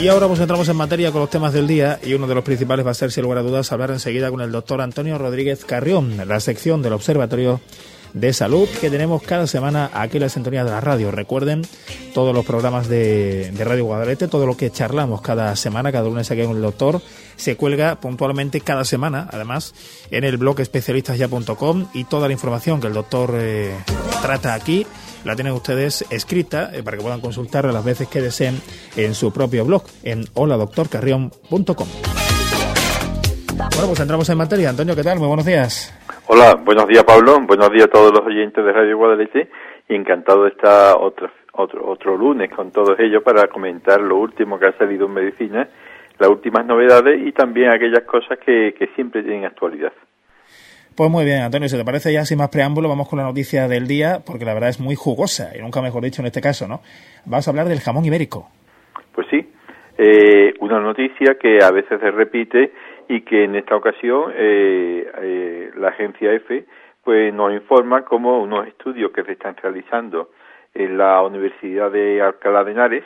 Y ahora pues entramos en materia con los temas del día, y uno de los principales va a ser, sin lugar a dudas, hablar enseguida con el doctor Antonio Rodríguez Carrión, la sección del Observatorio de Salud que tenemos cada semana aquí en la sintonía de la radio. Recuerden, todos los programas de Radio Guadalete, todo lo que charlamos cada semana, cada lunes aquí con el doctor, se cuelga puntualmente cada semana, además, en el blog especialistasya.com, y toda la información que el doctor trata aquí la tienen ustedes escrita para que puedan consultarla las veces que deseen en su propio blog, en holadoctorcarrion.com. Bueno, pues entramos en materia. Antonio, ¿qué tal? Muy buenos días. Hola, buenos días, Pablo. Buenos días a todos los oyentes de Radio Guadalete, y encantado de estar otro lunes con todos ellos para comentar lo último que ha salido en medicina, las últimas novedades y también aquellas cosas que siempre tienen actualidad. Pues muy bien, Antonio, si te parece, ya sin más preámbulo, vamos con la noticia del día, porque la verdad es muy jugosa, y nunca mejor dicho en este caso, ¿no? Vamos a hablar del jamón ibérico. Pues sí, una noticia que a veces se repite y que en esta ocasión la agencia EFE pues nos informa cómo unos estudios que se están realizando en la Universidad de Alcalá de Henares,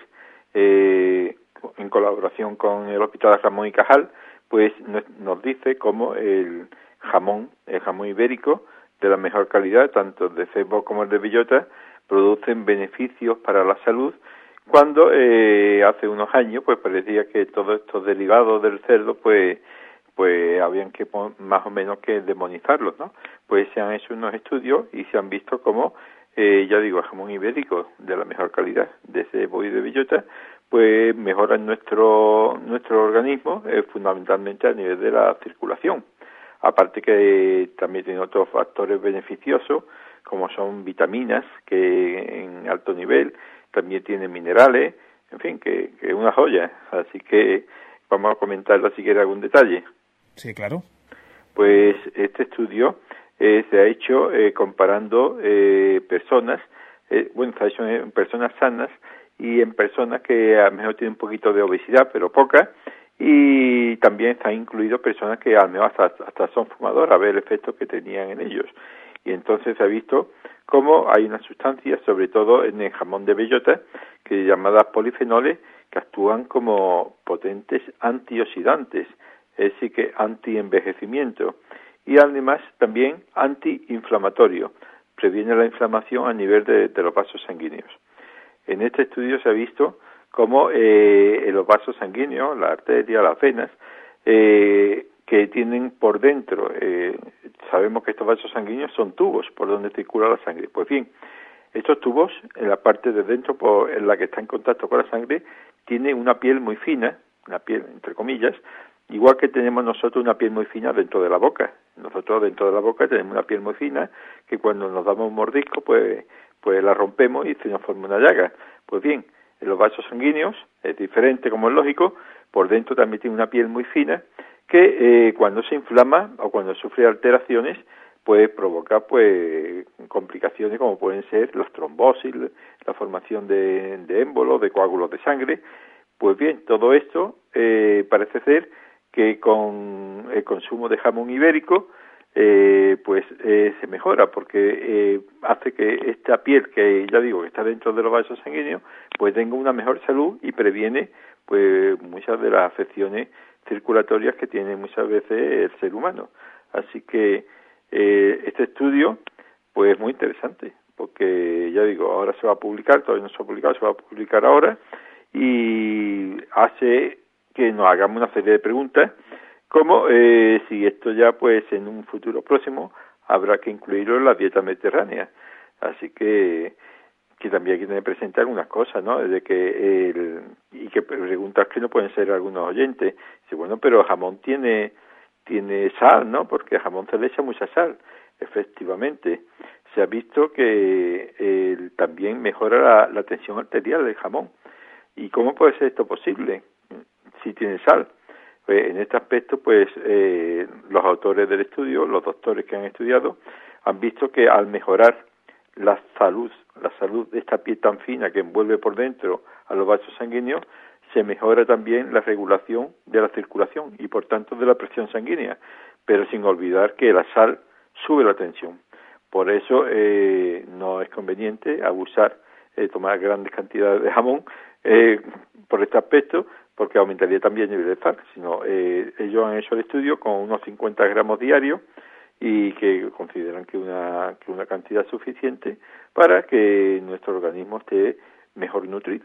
en colaboración con el Hospital Ramón y Cajal, pues nos dice cómo el jamón ibérico de la mejor calidad, tanto el de cebo como el de bellota, producen beneficios para la salud, cuando hace unos años pues parecía que todos estos derivados del cerdo pues habían que más o menos que demonizarlos, ¿no? Pues se han hecho unos estudios y se han visto cómo, ya digo, el jamón ibérico de la mejor calidad, de cebo y de bellota, pues mejoran nuestro organismo, fundamentalmente a nivel de la circulación. Aparte que también tiene otros factores beneficiosos, como son vitaminas, que en alto nivel, también tiene minerales, en fin, que es una joya. Así que vamos a comentarlo si quiere algún detalle. Sí, claro. Pues este estudio se ha hecho comparando personas, se ha hecho en personas sanas y en personas que a lo mejor tienen un poquito de obesidad, pero poca, y también se han incluido personas que a lo mejor hasta son fumadoras, a ver el efecto que tenían en ellos. Y entonces se ha visto cómo hay unas sustancias, sobre todo en el jamón de bellota, que llamadas polifenoles, que actúan como potentes antioxidantes, es decir, que antienvejecimiento, y además también antiinflamatorio, previene la inflamación a nivel de los vasos sanguíneos. En este estudio se ha visto cómo en los vasos sanguíneos, las arterias, las venas, que tienen por dentro, sabemos que estos vasos sanguíneos son tubos por donde circula la sangre. Pues bien, estos tubos, en la parte de dentro, en la que está en contacto con la sangre, tiene una piel muy fina, una piel entre comillas, igual que tenemos nosotros una piel muy fina dentro de la boca. Nosotros dentro de la boca tenemos una piel muy fina que cuando nos damos un mordisco, pues la rompemos y se nos forma una llaga. Pues bien, en los vasos sanguíneos es diferente, como es lógico, por dentro también tiene una piel muy fina que cuando se inflama o cuando sufre alteraciones puede provocar complicaciones como pueden ser las trombosis, la formación de émbolos, de coágulos de sangre. Pues bien, todo esto parece ser que con el consumo de jamón ibérico se mejora, porque hace que esta piel, que ya digo que está dentro de los vasos sanguíneos, pues tenga una mejor salud y previene pues muchas de las afecciones circulatorias que tiene muchas veces el ser humano. Así que este estudio pues es muy interesante, porque ya digo, ahora se va a publicar, todavía no se ha publicado, se va a publicar ahora, y hace que nos hagamos una serie de preguntas, como si esto ya pues en un futuro próximo habrá que incluirlo en la dieta mediterránea. Así que también hay que tener presente algunas cosas, ¿no? Desde que y que preguntas que no pueden ser algunos oyentes. Dice, bueno, pero el jamón tiene sal, ¿no? Porque al jamón se le echa mucha sal. Efectivamente, se ha visto que también mejora la tensión arterial del jamón. ¿Y cómo puede ser esto posible si tiene sal? Pues en este aspecto, pues los autores del estudio, los doctores que han estudiado, han visto que al mejorar la salud de esta piel tan fina que envuelve por dentro a los vasos sanguíneos, se mejora también la regulación de la circulación y por tanto de la presión sanguínea, pero sin olvidar que la sal sube la tensión. Por eso no es conveniente abusar, tomar grandes cantidades de jamón por este aspecto, porque aumentaría también el nivel de sal, sino ellos han hecho el estudio con unos 50 gramos diarios y que consideran que una cantidad suficiente para que nuestro organismo esté mejor nutrido.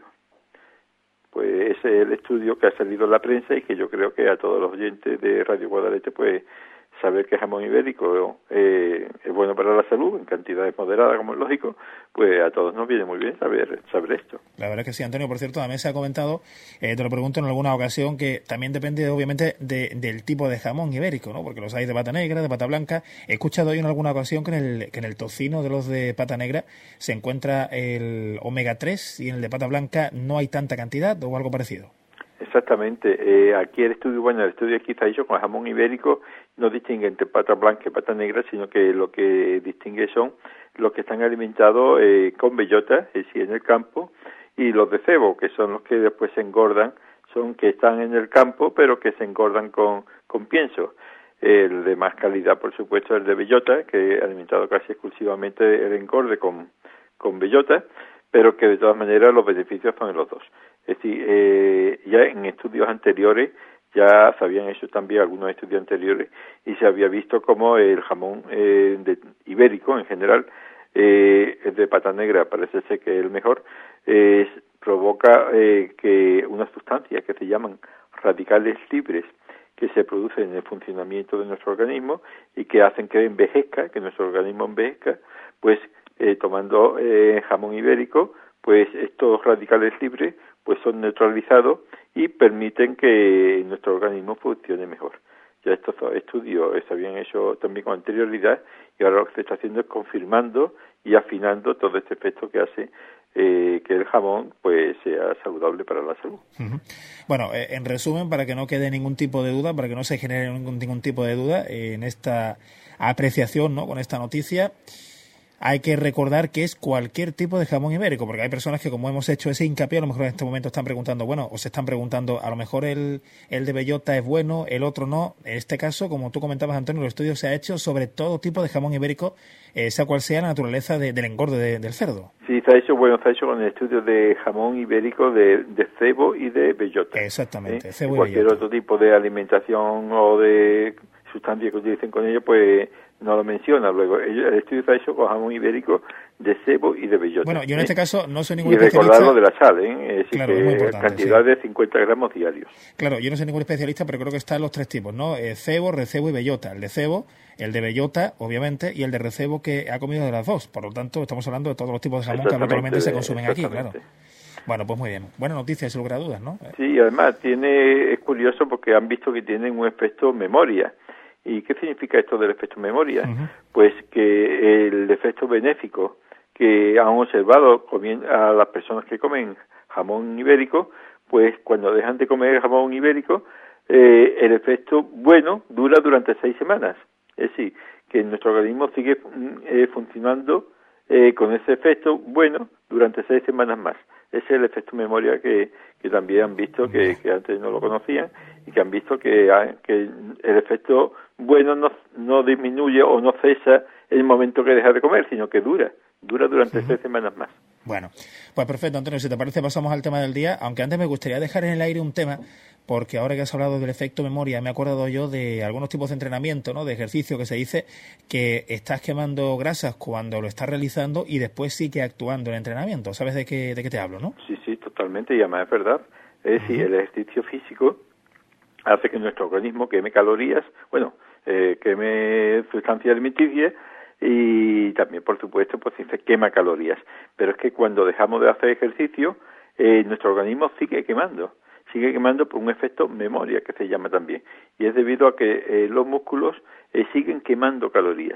Pues ese es el estudio que ha salido en la prensa y que yo creo que a todos los oyentes de Radio Guadalete, pues saber que el jamón ibérico es bueno para la salud, en cantidades moderadas, como es lógico, pues a todos nos viene muy bien saber esto. La verdad es que sí, Antonio. Por cierto, también se ha comentado, te lo pregunto en alguna ocasión, que también depende, obviamente, del tipo de jamón ibérico, ¿no? Porque los hay de pata negra, de pata blanca. He escuchado hoy en alguna ocasión que en el tocino de los de pata negra se encuentra el omega 3 y en el de pata blanca no hay tanta cantidad o algo parecido. Exactamente. Aquí el estudio aquí está hecho con jamón ibérico, no distingue entre pata blanca y pata negra, sino que lo que distingue son los que están alimentados con bellota, es decir, en el campo, y los de cebo, que son los que después se engordan, son que están en el campo, pero que se engordan con pienso. El de más calidad, por supuesto, el de bellota, que alimentado casi exclusivamente el engorde con bellota, pero que de todas maneras los beneficios son en los dos. Es decir, ya en estudios anteriores, ya se habían hecho también algunos estudios anteriores y se había visto cómo el jamón ibérico en general, el de pata negra parece ser que es el mejor, provoca que unas sustancias que se llaman radicales libres, que se producen en el funcionamiento de nuestro organismo y que hacen que envejezca, que nuestro organismo envejezca, pues tomando jamón ibérico, pues estos radicales libres pues son neutralizados y permiten que nuestro organismo funcione mejor. Ya estos estudios se habían hecho también con anterioridad y ahora lo que se está haciendo es confirmando y afinando todo este efecto que hace que el jamón pues sea saludable para la salud. Uh-huh. Bueno, en resumen, para que no quede ningún tipo de duda, para que no se genere ningún tipo de duda en esta apreciación, ¿no?, con esta noticia, hay que recordar que es cualquier tipo de jamón ibérico, porque hay personas que, como hemos hecho ese hincapié, a lo mejor en este momento están preguntando, o se están preguntando, a lo mejor el de bellota es bueno, el otro no. En este caso, como tú comentabas, Antonio, el estudio se ha hecho sobre todo tipo de jamón ibérico, sea cual sea la naturaleza del engorde del cerdo. Sí, se ha hecho con el estudio de jamón ibérico de cebo y de bellota. Exactamente, cebo y cualquier bellota. Otro tipo de alimentación o de sustancia que utilicen con ello, pues no lo menciona. Luego, el estudio está hecho con jamón ibérico de cebo y de bellota. Bueno, yo en este caso no soy ningún especialista. Y especialista. recordar lo de la sal, es decir, claro, que cantidad sí. de 50 gramos diarios. Claro, yo no soy ningún especialista, pero creo que están los tres tipos, ¿no? Cebo, recebo y bellota. El de cebo, el de bellota, obviamente, y el de recebo que ha comido de las dos. Por lo tanto, estamos hablando de todos los tipos de jamón que habitualmente se consumen aquí, claro. Bueno, pues muy bien. Buena noticia, sin lugar a dudas, ¿no? Sí, además es curioso porque han visto que tienen un efecto memoria. ¿Y qué significa esto del efecto memoria? Uh-huh. Pues que el efecto benéfico que han observado a las personas que comen jamón ibérico, pues cuando dejan de comer jamón ibérico, el efecto bueno dura durante 6 semanas. Es decir, que nuestro organismo sigue funcionando con ese efecto bueno durante 6 semanas más. Ese es el efecto memoria que también han visto, que antes no lo conocían, y que han visto que el efecto bueno no disminuye o no cesa en el momento que deja de comer, sino que dura durante 6 semanas más. Bueno, pues perfecto, Antonio, si te parece pasamos al tema del día, aunque antes me gustaría dejar en el aire un tema, porque ahora que has hablado del efecto memoria, me he acordado yo de algunos tipos de entrenamiento, ¿no?, de ejercicio, que se dice que estás quemando grasas cuando lo estás realizando y después sigue actuando el entrenamiento. ¿Sabes de qué te hablo, no? Sí, totalmente, y además es verdad. Es decir, el ejercicio físico hace que nuestro organismo queme calorías, queme sustancias alimenticias, y también, por supuesto, pues se quema calorías. Pero es que cuando dejamos de hacer ejercicio, nuestro organismo sigue quemando por un efecto memoria, que se llama también. Y es debido a que los músculos siguen quemando calorías,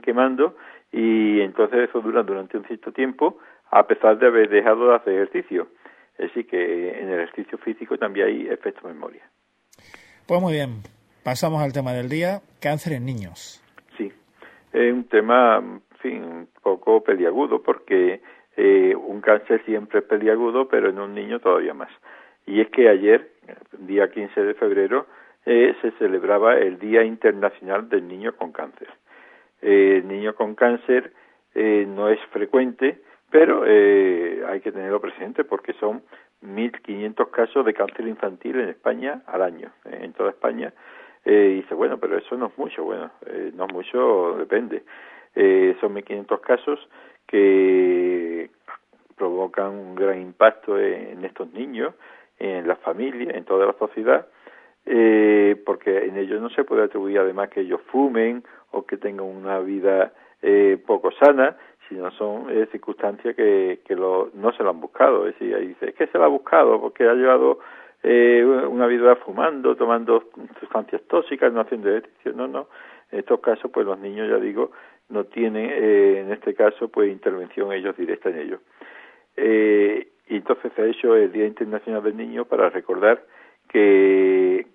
y entonces eso dura durante un cierto tiempo, a pesar de haber dejado de hacer ejercicio. Es decir, que en el ejercicio físico también hay efecto memoria. Pues muy bien, pasamos al tema del día, cáncer en niños. Sí, es un tema, un poco peliagudo, porque un cáncer siempre es peliagudo, pero en un niño todavía más. Y es que ayer, día 15 de febrero, se celebraba el Día Internacional del Niño con Cáncer. El niño con cáncer no es frecuente, pero hay que tenerlo presente porque son 1.500 casos de cáncer infantil en España al año, en toda España. Y dice, bueno, pero eso no es mucho. Bueno, no es mucho, depende. Son 1.500 casos que provocan un gran impacto en estos niños, en las familias, en toda la sociedad, porque en ellos no se puede atribuir además que ellos fumen o que tengan una vida poco sana, sino son circunstancias que no se lo han buscado. Es decir, ahí dice, es que se lo ha buscado porque ha llevado una vida fumando, tomando sustancias tóxicas, no haciendo ejercicio. No. En estos casos, pues los niños, ya digo, no tienen, en este caso, pues intervención ellos directa en ellos. Y entonces se ha hecho el Día Internacional del Niño para recordar que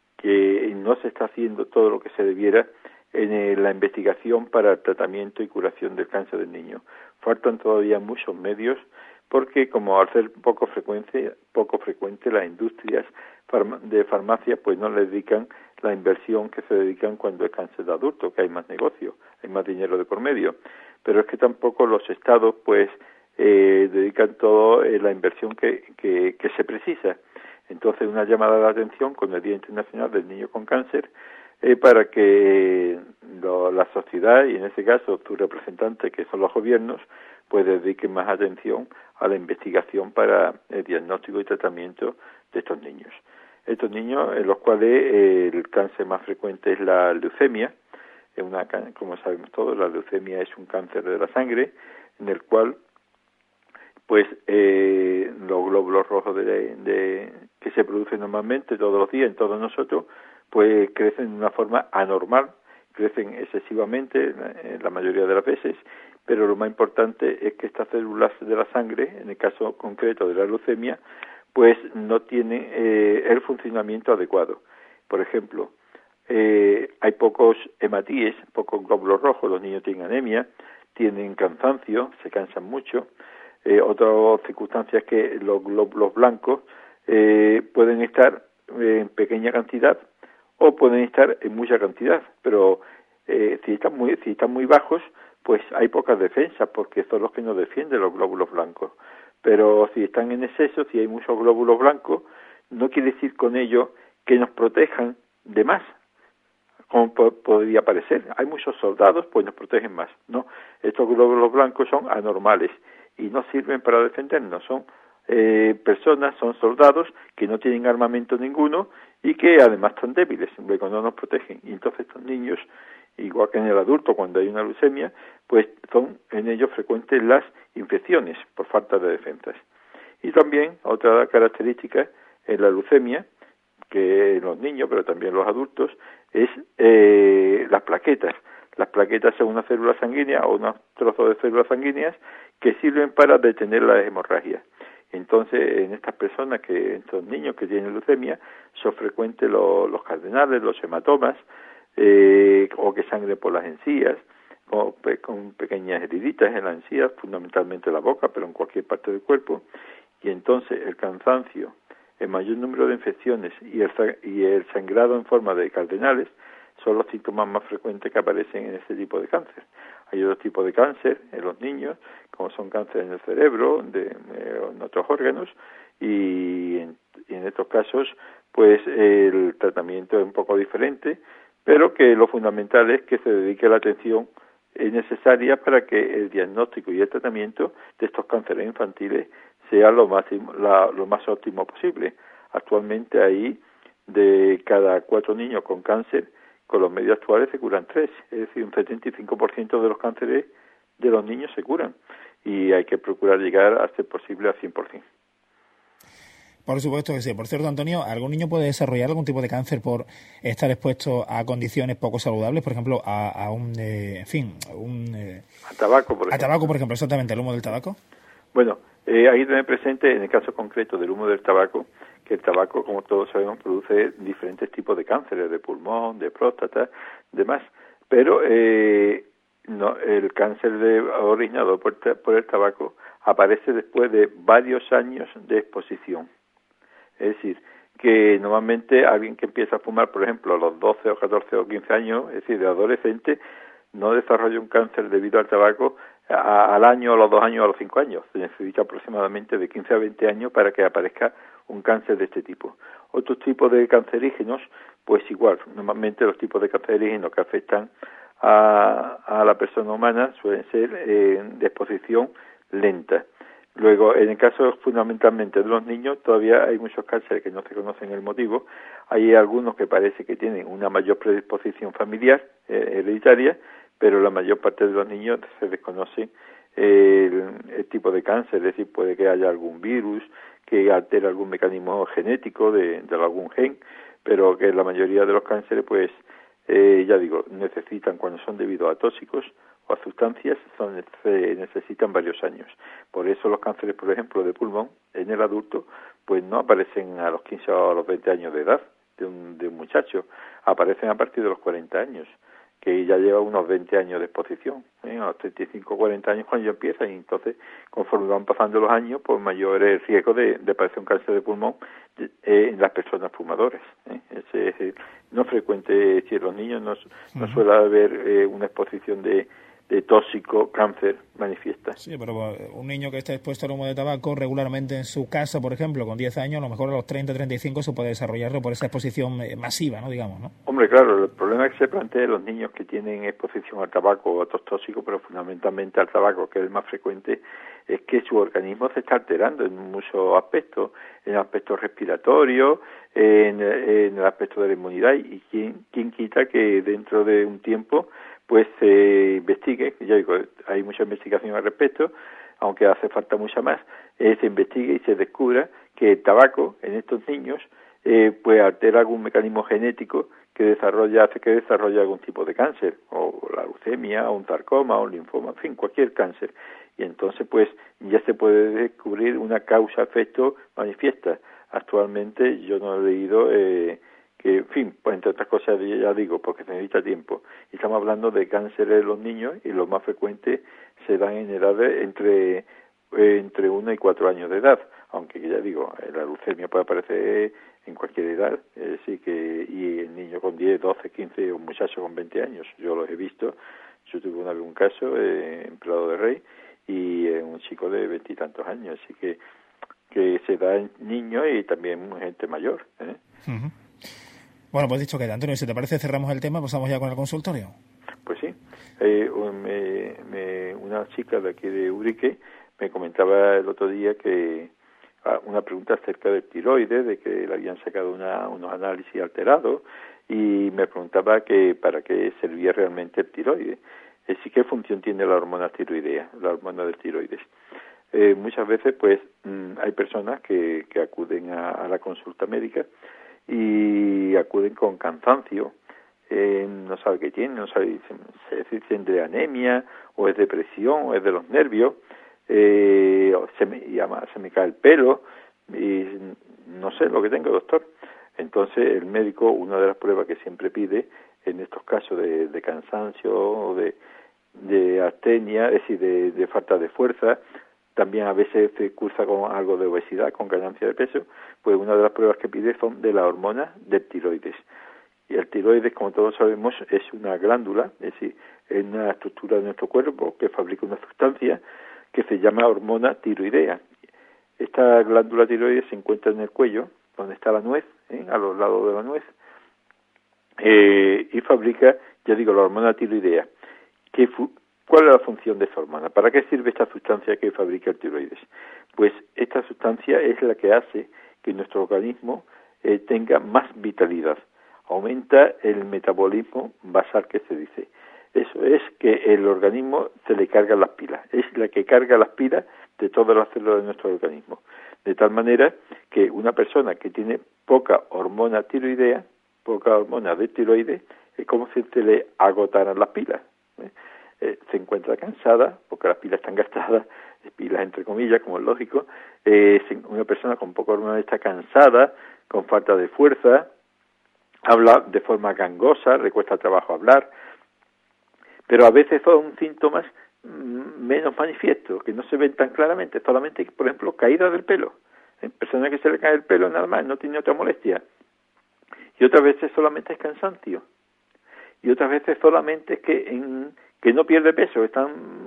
no se está haciendo todo lo que se debiera en la investigación para el tratamiento y curación del cáncer del niño. Faltan todavía muchos medios porque, como al ser poco frecuente las industrias de farmacia pues no le dedican la inversión que se dedican cuando es cáncer de adulto, que hay más negocio, hay más dinero de por medio. Pero es que tampoco los estados pues dedican todo la inversión que se precisa. Entonces, una llamada de atención con el Día Internacional del Niño con Cáncer para que la sociedad, y en este caso tus representantes, que son los gobiernos, pues dediquen más atención a la investigación para el diagnóstico y tratamiento de estos niños. Estos niños, en los cuales el cáncer más frecuente es la leucemia, como sabemos todos, la leucemia es un cáncer de la sangre, en el cual pues los glóbulos rojos que se producen normalmente todos los días en todos nosotros, pues crecen de una forma anormal, crecen excesivamente la mayoría de las veces, pero lo más importante es que estas células de la sangre, en el caso concreto de la leucemia, pues no tienen el funcionamiento adecuado. Por ejemplo, hay pocos hematíes, pocos glóbulos rojos, los niños tienen anemia, tienen cansancio, se cansan mucho. Otras circunstancias que los glóbulos blancos pueden estar en pequeña cantidad o pueden estar en mucha cantidad, pero si están muy bajos, pues hay pocas defensas porque son los que nos defienden los glóbulos blancos. Pero si están en exceso, si hay muchos glóbulos blancos, no quiere decir con ello que nos protejan de más, como podría parecer. Hay muchos soldados, pues nos protegen más. No, estos glóbulos blancos son anormales y no sirven para defendernos. Son personas, son soldados que no tienen armamento ninguno y que además están débiles, luego no nos protegen. Y entonces estos niños, igual que en el adulto cuando hay una leucemia, pues son en ellos frecuentes las infecciones por falta de defensas. Y también otra característica en la leucemia, que en los niños, pero también en los adultos, es las plaquetas. Las plaquetas son una célula sanguínea o unos trozos de células sanguíneas que sirven para detener la hemorragia. Entonces, en estas personas, estos niños que tienen leucemia, son frecuentes los cardenales, los hematomas, o que sangren por las encías, con pequeñas heriditas en las encías, fundamentalmente en la boca, pero en cualquier parte del cuerpo. Y entonces el cansancio, el mayor número de infecciones y el sangrado en forma de cardenales son los síntomas más frecuentes que aparecen en este tipo de cáncer. Hay otros tipos de cáncer en los niños, como son cáncer en el cerebro, en otros órganos, y en estos casos, pues el tratamiento es un poco diferente, pero que lo fundamental es que se dedique la atención necesaria para que el diagnóstico y el tratamiento de estos cánceres infantiles sea lo más óptimo posible. Actualmente hay de cada 4 niños con cáncer, con los medios actuales se curan 3, es decir, un 75% de los cánceres de los niños se curan y hay que procurar llegar a ser posible al 100%. Por supuesto que sí. Por cierto, Antonio, ¿algún niño puede desarrollar algún tipo de cáncer por estar expuesto a condiciones poco saludables? Por ejemplo, a tabaco, por ejemplo. A tabaco, por ejemplo, exactamente, el humo del tabaco. Bueno, hay que tener presente, en el caso concreto del humo del tabaco, que el tabaco, como todos sabemos, produce diferentes tipos de cánceres, de pulmón, de próstata, demás. Pero el cáncer originado por el tabaco aparece después de varios años de exposición. Es decir, que normalmente alguien que empieza a fumar, por ejemplo, a los 12 o 14 o 15 años, es decir, de adolescente, no desarrolla un cáncer debido al tabaco al año, a los 2 años, a los 5 años. Se necesita aproximadamente de 15 a 20 años para que aparezca un cáncer de este tipo. Otros tipos de cancerígenos, pues igual, normalmente los tipos de cancerígenos que afectan a la persona humana suelen ser de exposición lenta. Luego, en el caso fundamentalmente de los niños, todavía hay muchos cánceres que no se conocen el motivo. Hay algunos que parece que tienen una mayor predisposición familiar, hereditaria, pero la mayor parte de los niños se desconoce el tipo de cáncer, es decir, puede que haya algún virus que altere algún mecanismo genético de algún gen, pero que la mayoría de los cánceres, pues, ya digo, necesitan, cuando son debido a tóxicos o a sustancias, necesitan varios años. Por eso los cánceres, por ejemplo, de pulmón en el adulto, pues no aparecen a los 15 o a los 20 años de edad de un muchacho, aparecen a partir de los 40 años, que ya lleva unos 20 años de exposición, a los 35 o 40 años cuando ya empieza, y entonces, conforme van pasando los años, pues mayor es el riesgo de padecer un cáncer de pulmón en las personas fumadoras. Ese es no frecuente, si en los niños no suele haber una exposición de tóxico, cáncer manifiesta. Sí, pero un niño que está expuesto al humo de tabaco regularmente en su casa, por ejemplo, con 10 años, a lo mejor a los 30, 35 se puede desarrollarlo por esa exposición masiva, ¿no? Digamos, ¿no? Hombre, claro, el problema que se plantea en los niños que tienen exposición al tabaco o a otros tóxicos, pero fundamentalmente al tabaco, que es el más frecuente, es que su organismo se está alterando en muchos aspectos, en el aspecto respiratorio, en el aspecto de la inmunidad, y quién quita que dentro de un tiempo pues se investigue, ya digo, hay mucha investigación al respecto, aunque hace falta mucha más, se investigue y se descubra que el tabaco en estos niños pues altera algún mecanismo genético que hace que desarrolle algún tipo de cáncer, o la leucemia, o un sarcoma, o un linfoma, en fin, cualquier cáncer. Y entonces pues ya se puede descubrir una causa-efecto manifiesta. Actualmente yo no he leído que, en fin, pues entre otras cosas, ya digo, porque se necesita tiempo. Y estamos hablando de cánceres de los niños, y los más frecuentes se dan en edades entre 1 y 4 años de edad, aunque ya digo, la leucemia puede aparecer en cualquier edad, es decir, y el niño con 10, 12, 15, o un muchacho con 20 años, yo los he visto. Yo tuve una vez un caso en Prado de Rey, y un chico de 20 y tantos años, así que se da en niños y también en gente mayor. Uh-huh. Bueno, pues dicho queda, Antonio, si te parece cerramos el tema, pasamos ya con el consultorio. Pues sí, una chica de aquí de Urique me comentaba el otro día que una pregunta acerca del tiroides, de que le habían sacado unos análisis alterados, y me preguntaba que para qué servía realmente el tiroides. Sí, ¿qué función tiene la hormona tiroidea, la hormona del tiroides? Muchas veces pues hay personas que acuden a la consulta médica y acuden con cansancio, no sabe qué tiene, no sabe si tiene anemia, o es depresión, o es de los nervios, se me cae el pelo, y no sé lo que tengo, doctor. Entonces el médico, una de las pruebas que siempre pide en estos casos de cansancio o de astenia, es decir, de falta de fuerza, también a veces se cursa con algo de obesidad, con ganancia de peso, pues una de las pruebas que pide son de la hormona del tiroides. Y el tiroides, como todos sabemos, es una glándula, es decir, es una estructura de nuestro cuerpo que fabrica una sustancia que se llama hormona tiroidea. Esta glándula tiroides se encuentra en el cuello, donde está la nuez, a los lados de la nuez, y fabrica, ya digo, la hormona tiroidea. ¿Cuál es la función de esa hormona? ¿Para qué sirve esta sustancia que fabrica el tiroides? Pues esta sustancia es la que hace que nuestro organismo tenga más vitalidad. Aumenta el metabolismo basal, que se dice. Eso es que el organismo se le carga las pilas. Es la que carga las pilas de todas las células de nuestro organismo. De tal manera que una persona que tiene poca hormona tiroidea, poca hormona de tiroides, es como si se le agotaran las pilas. Se encuentra cansada porque las pilas están gastadas, pilas entre comillas, como es lógico. Una persona con poca hormona está cansada, con falta de fuerza, habla de forma gangosa, le cuesta trabajo hablar, pero a veces son síntomas menos manifiestos, que no se ven tan claramente, solamente, por ejemplo, caída del pelo. Personas que se le cae el pelo nada más, no tiene otra molestia. Y otras veces solamente es cansancio. Y otras veces solamente es que no pierde peso, están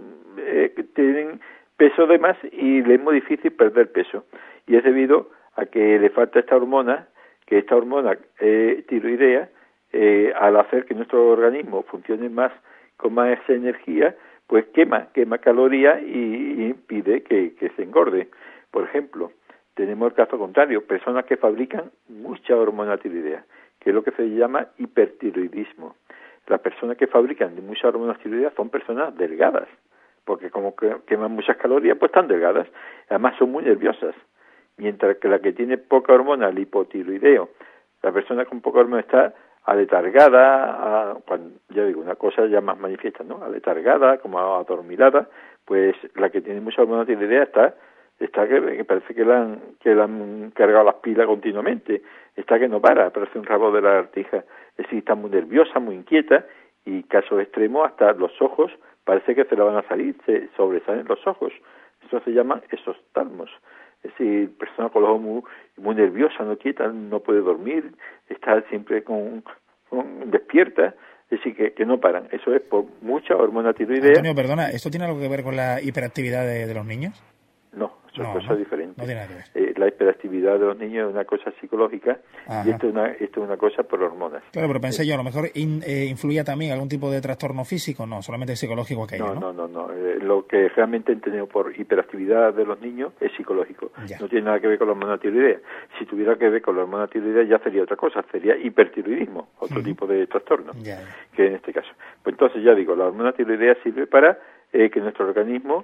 tienen peso de más y les es muy difícil perder peso. Y es debido a que le falta esta hormona, tiroidea, al hacer que nuestro organismo funcione más con más energía, pues quema calorías y impide que se engorde. Por ejemplo, tenemos el caso contrario, personas que fabrican mucha hormona tiroidea, que es lo que se llama hipertiroidismo. Las personas que fabrican mucha hormona tiroidea son personas delgadas, porque como queman muchas calorías, pues están delgadas. Además son muy nerviosas, mientras que la que tiene poca hormona, el hipotiroideo, la persona con poca hormona está aletargada, ya digo, una cosa ya más manifiesta, ¿no? Aletargada, como adormilada, pues la que tiene mucha hormona tiroidea está que parece que le han cargado las pilas continuamente, está que no parece un rabo de la lagartija, es decir, está muy nerviosa, muy inquieta, y casos extremos hasta los ojos parece que se le van a salir, se sobresalen los ojos. Eso se llaman exoftalmos. Es decir, persona con los ojos muy nerviosa, no quieta, no puede dormir, está siempre con despierta, es decir, que no paran. Eso es por mucha hormona tiroidea. Antonio, perdona, ¿esto tiene algo que ver con la hiperactividad de los niños? No, eso es cosa diferente. No tiene nada que ver. La hiperactividad de los niños es una cosa psicológica. Ajá. Y esto es una cosa por hormonas. Claro, pero pensé yo, a lo mejor influía también algún tipo de trastorno físico, no, solamente psicológico aquello, ¿no? No. Lo que realmente entendemos por hiperactividad de los niños es psicológico. Ya. No tiene nada que ver con la hormona tiroidea. Si tuviera que ver con la hormona tiroidea ya sería otra cosa, sería hipertiroidismo, otro tipo de trastorno, que en este caso. Pues entonces ya digo, la hormona tiroidea sirve para que nuestro organismo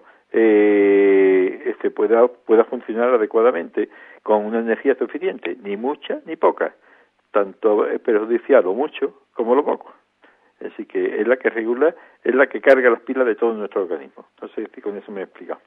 pueda funcionar adecuadamente con una energía suficiente, ni mucha ni poca, tanto perjudicial lo mucho como lo poco. Así que es la que regula, es la que carga las pilas de todo nuestro organismo. No sé si con eso me he explicado.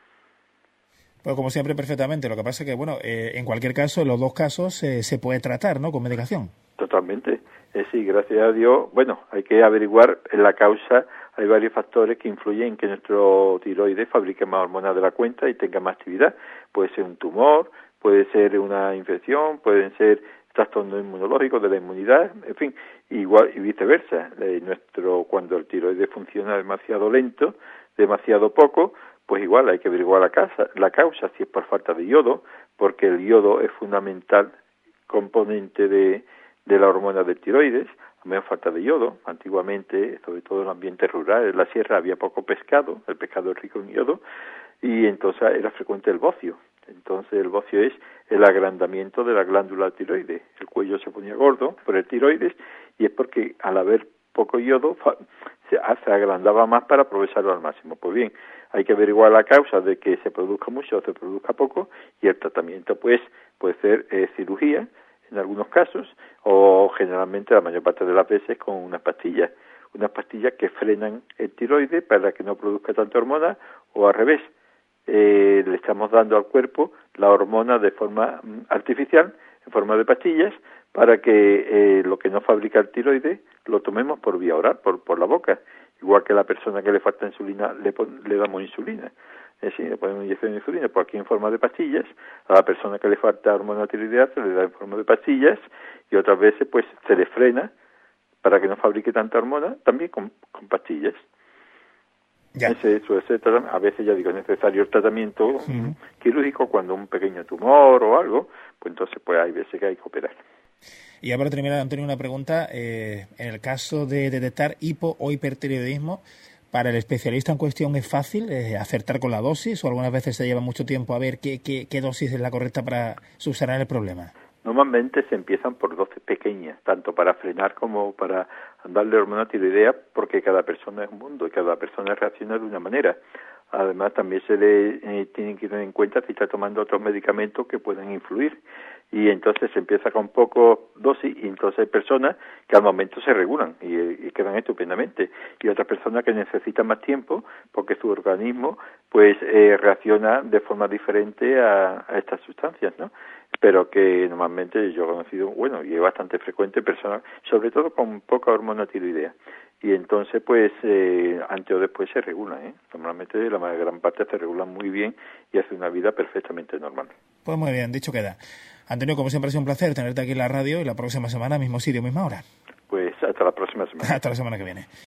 Pues como siempre, perfectamente. Lo que pasa es que, bueno, en cualquier caso, en los dos casos se puede tratar, ¿no?, con medicación. Totalmente. Sí, gracias a Dios. Bueno, hay que averiguar la causa. Hay varios factores que influyen en que nuestro tiroides fabrique más hormonas de la cuenta y tenga más actividad. Puede ser un tumor, puede ser una infección, pueden ser trastornos inmunológicos de la inmunidad, en fin, igual y viceversa. Cuando el tiroides funciona demasiado lento, demasiado poco, pues igual hay que averiguar la causa, si es por falta de yodo, porque el yodo es fundamental componente de la hormona del tiroides. A menos falta de yodo. Antiguamente, sobre todo en el ambiente rural, en la sierra había poco pescado, el pescado es rico en yodo, y entonces era frecuente el bocio. Entonces el bocio es el agrandamiento de la glándula tiroides. El cuello se ponía gordo por el tiroides, y es porque al haber poco yodo se agrandaba más para aprovecharlo al máximo. Pues bien, hay que averiguar la causa de que se produzca mucho o se produzca poco, y el tratamiento pues puede ser cirugía en algunos casos, o generalmente la mayor parte de las veces con unas pastillas que frenan el tiroides para que no produzca tanta hormona, o al revés, le estamos dando al cuerpo la hormona de forma artificial, en forma de pastillas, para que lo que no fabrica el tiroides lo tomemos por vía oral, por la boca, igual que a la persona que le falta insulina le damos insulina. Es decir, le ponemos inyección de insulina por aquí en forma de pastillas, a la persona que le falta hormona tiroidea se le da en forma de pastillas, y otras veces pues se le frena para que no fabrique tanta hormona, también con pastillas. Ya. A veces ya digo, es necesario el tratamiento quirúrgico cuando un pequeño tumor o algo, pues entonces pues hay veces que hay que operar. Y ya para terminar, Antonio, una pregunta. En el caso de detectar hipo o hipertiroidismo, ¿para el especialista en cuestión es fácil acertar con la dosis, o algunas veces se lleva mucho tiempo a ver qué dosis es la correcta para subsanar el problema? Normalmente se empiezan por dosis pequeñas, tanto para frenar como para darle hormona tiroidea, porque cada persona es un mundo y cada persona reacciona de una manera. Además, también se le tienen que tener en cuenta si está tomando otros medicamentos que pueden influir. Y entonces se empieza con poco dosis, y entonces hay personas que al momento se regulan y quedan estupendamente, y otras personas que necesitan más tiempo porque su organismo pues reacciona de forma diferente a estas sustancias, ¿no? Pero que normalmente yo he conocido, bueno, y es bastante frecuente, personas, sobre todo con poca hormona tiroidea, y entonces pues antes o después se regulan, Normalmente la gran parte se regulan muy bien y hace una vida perfectamente normal. Pues muy bien, dicho queda. Antonio, como siempre ha sido un placer tenerte aquí en la radio, y la próxima semana, mismo sitio, misma hora. Pues hasta la próxima semana. Hasta la semana que viene.